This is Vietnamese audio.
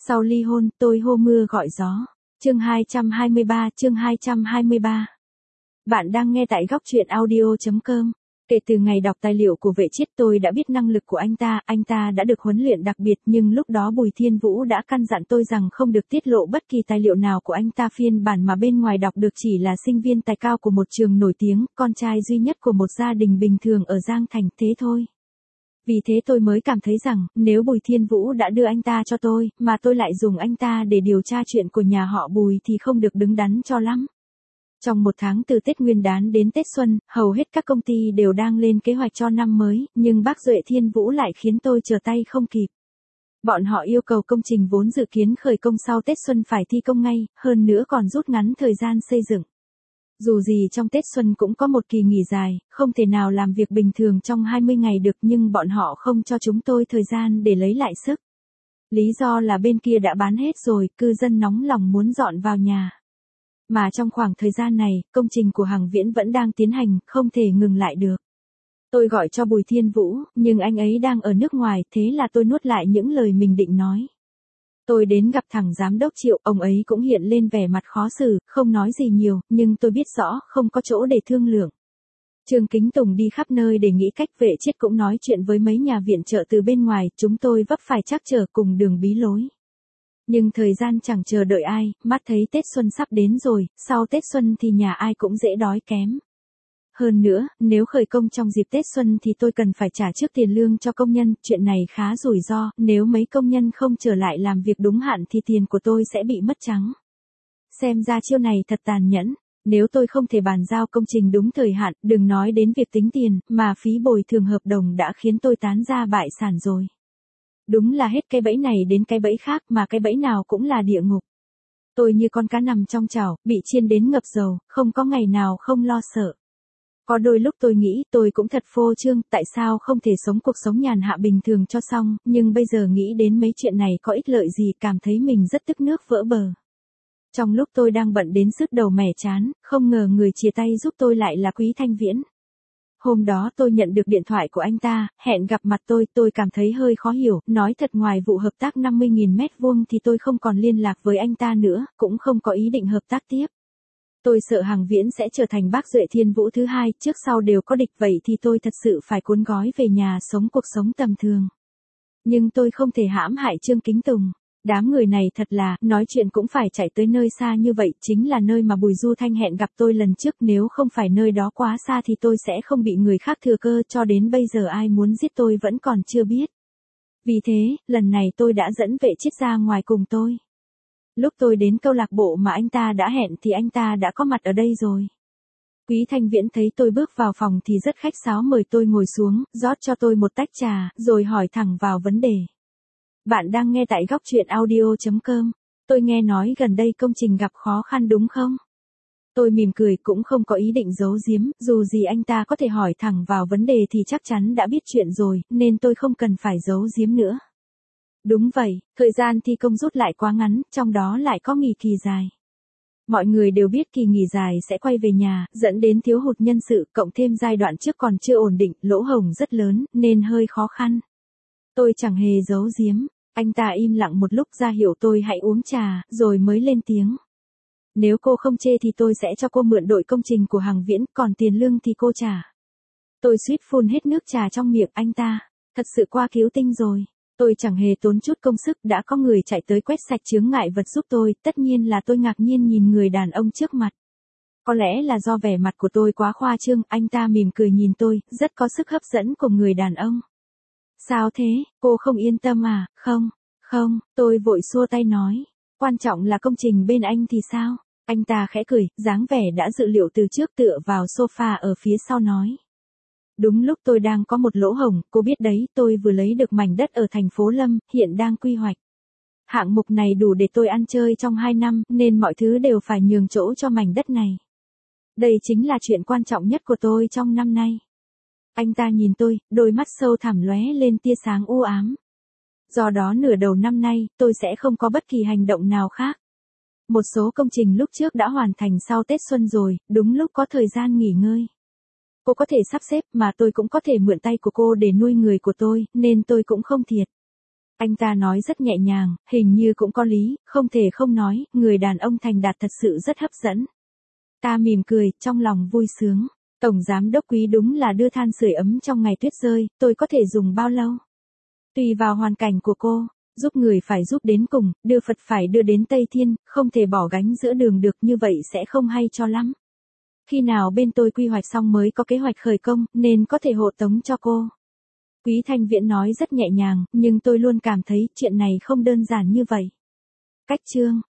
Sau ly hôn, tôi hô mưa gọi gió. Chương 223. Bạn đang nghe tại góc truyện audio.com. Kể từ ngày đọc tài liệu của Vệ Chiết tôi đã biết năng lực của anh ta đã được huấn luyện đặc biệt, nhưng lúc đó Bùi Thiên Vũ đã căn dặn tôi rằng không được tiết lộ bất kỳ tài liệu nào của anh ta. Phiên bản mà bên ngoài đọc được chỉ là sinh viên tài cao của một trường nổi tiếng, con trai duy nhất của một gia đình bình thường ở Giang Thành, thế thôi. Vì thế tôi mới cảm thấy rằng, nếu Bùi Thiên Vũ đã đưa anh ta cho tôi, mà tôi lại dùng anh ta để điều tra chuyện của nhà họ Bùi thì không được đứng đắn cho lắm. Trong một tháng từ Tết Nguyên đán đến Tết Xuân, hầu hết các công ty đều đang lên kế hoạch cho năm mới, nhưng bác Duệ Thiên Vũ lại khiến tôi trở tay không kịp. Bọn họ yêu cầu công trình vốn dự kiến khởi công sau Tết Xuân phải thi công ngay, hơn nữa còn rút ngắn thời gian xây dựng. Dù gì trong Tết Xuân cũng có một kỳ nghỉ dài, không thể nào làm việc bình thường trong 20 ngày được, nhưng bọn họ không cho chúng tôi thời gian để lấy lại sức. Lý do là bên kia đã bán hết rồi, cư dân nóng lòng muốn dọn vào nhà. Mà trong khoảng thời gian này, công trình của Hằng Viễn vẫn đang tiến hành, không thể ngừng lại được. Tôi gọi cho Bùi Thiên Vũ, nhưng anh ấy đang ở nước ngoài, thế là tôi nuốt lại những lời mình định nói. Tôi đến gặp thằng giám đốc Triệu, ông ấy cũng hiện lên vẻ mặt khó xử, không nói gì nhiều, nhưng tôi biết rõ, không có chỗ để thương lượng. Trương Kính Tùng đi khắp nơi để nghĩ cách. Vệ Chiết cũng nói chuyện với mấy nhà viện trợ từ bên ngoài, chúng tôi vấp phải trắc trở cùng đường bí lối. Nhưng thời gian chẳng chờ đợi ai, mắt thấy Tết Xuân sắp đến rồi, sau Tết Xuân thì nhà ai cũng dễ đói kém. Hơn nữa, nếu khởi công trong dịp Tết Xuân thì tôi cần phải trả trước tiền lương cho công nhân, chuyện này khá rủi ro, nếu mấy công nhân không trở lại làm việc đúng hạn thì tiền của tôi sẽ bị mất trắng. Xem ra chiêu này thật tàn nhẫn, nếu tôi không thể bàn giao công trình đúng thời hạn, đừng nói đến việc tính tiền, mà phí bồi thường hợp đồng đã khiến tôi tán gia bại sản rồi. Đúng là hết cái bẫy này đến cái bẫy khác, mà cái bẫy nào cũng là địa ngục. Tôi như con cá nằm trong chảo, bị chiên đến ngập dầu, không có ngày nào không lo sợ. Có đôi lúc tôi nghĩ tôi cũng thật phô trương, tại sao không thể sống cuộc sống nhàn hạ bình thường cho xong, nhưng bây giờ nghĩ đến mấy chuyện này có ích lợi gì, cảm thấy mình rất tức nước vỡ bờ. Trong lúc tôi đang bận đến sứt đầu mẻ chán, không ngờ người chia tay giúp tôi lại là Quý Thanh Viễn. Hôm đó tôi nhận được điện thoại của anh ta, hẹn gặp mặt tôi cảm thấy hơi khó hiểu, nói thật ngoài vụ hợp tác 50.000 mét vuông thì tôi không còn liên lạc với anh ta nữa, cũng không có ý định hợp tác tiếp. Tôi sợ Hằng Viễn sẽ trở thành bác Duệ Thiên Vũ thứ hai, trước sau đều có địch, vậy thì tôi thật sự phải cuốn gói về nhà sống cuộc sống tầm thường. Nhưng tôi không thể hãm hại Trương Kính Tùng. Đám người này thật là, nói chuyện cũng phải chạy tới nơi xa như vậy, chính là nơi mà Bùi Du Thanh hẹn gặp tôi lần trước, nếu không phải nơi đó quá xa thì tôi sẽ không bị người khác thừa cơ, cho đến bây giờ ai muốn giết tôi vẫn còn chưa biết. Vì thế, lần này tôi đã dẫn Vệ Chiết ra ngoài cùng tôi. Lúc tôi đến câu lạc bộ mà anh ta đã hẹn thì anh ta đã có mặt ở đây rồi. Quý Thanh Viễn thấy tôi bước vào phòng thì rất khách sáo mời tôi ngồi xuống, rót cho tôi một tách trà, rồi hỏi thẳng vào vấn đề. Bạn đang nghe tại góc truyện audio.com. Tôi nghe nói gần đây công trình gặp khó khăn đúng không? Tôi mỉm cười, cũng không có ý định giấu giếm, dù gì anh ta có thể hỏi thẳng vào vấn đề thì chắc chắn đã biết chuyện rồi, nên tôi không cần phải giấu giếm nữa. Đúng vậy, thời gian thi công rút lại quá ngắn, trong đó lại có nghỉ kỳ dài. Mọi người đều biết kỳ nghỉ dài sẽ quay về nhà, dẫn đến thiếu hụt nhân sự, cộng thêm giai đoạn trước còn chưa ổn định, lỗ hổng rất lớn, nên hơi khó khăn. Tôi chẳng hề giấu giếm, anh ta im lặng một lúc ra hiệu tôi hãy uống trà, rồi mới lên tiếng. Nếu cô không chê thì tôi sẽ cho cô mượn đội công trình của Hằng Viễn, còn tiền lương thì cô trả. Tôi suýt phun hết nước trà trong miệng anh ta, thật sự qua cứu tinh rồi. Tôi chẳng hề tốn chút công sức, đã có người chạy tới quét sạch chướng ngại vật giúp tôi, tất nhiên là tôi ngạc nhiên nhìn người đàn ông trước mặt. Có lẽ là do vẻ mặt của tôi quá khoa trương, anh ta mỉm cười nhìn tôi, rất có sức hấp dẫn của người đàn ông. Sao thế, cô không yên tâm à? Không, tôi vội xua tay nói. Quan trọng là công trình bên anh thì sao? Anh ta khẽ cười, dáng vẻ đã dự liệu từ trước, tựa vào sofa ở phía sau nói. Đúng lúc tôi đang có một lỗ hổng, cô biết đấy, tôi vừa lấy được mảnh đất ở thành phố Lâm, hiện đang quy hoạch. Hạng mục này đủ để tôi ăn chơi trong 2 năm, nên mọi thứ đều phải nhường chỗ cho mảnh đất này. Đây chính là chuyện quan trọng nhất của tôi trong năm nay. Anh ta nhìn tôi, đôi mắt sâu thẳm lóe lên tia sáng u ám. Do đó nửa đầu năm nay, tôi sẽ không có bất kỳ hành động nào khác. Một số công trình lúc trước đã hoàn thành sau Tết Xuân rồi, đúng lúc có thời gian nghỉ ngơi. Cô có thể sắp xếp, mà tôi cũng có thể mượn tay của cô để nuôi người của tôi, nên tôi cũng không thiệt. Anh ta nói rất nhẹ nhàng, hình như cũng có lý, không thể không nói, người đàn ông thành đạt thật sự rất hấp dẫn. Ta mỉm cười, trong lòng vui sướng. Tổng giám đốc Quý đúng là đưa than sưởi ấm trong ngày tuyết rơi, tôi có thể dùng bao lâu? Tùy vào hoàn cảnh của cô, giúp người phải giúp đến cùng, đưa Phật phải đưa đến Tây Thiên, không thể bỏ gánh giữa đường được, như vậy sẽ không hay cho lắm. Khi nào bên tôi quy hoạch xong mới có kế hoạch khởi công, nên có thể hộ tống cho cô. Quý Thanh Viễn nói rất nhẹ nhàng, nhưng tôi luôn cảm thấy chuyện này không đơn giản như vậy. Cách chương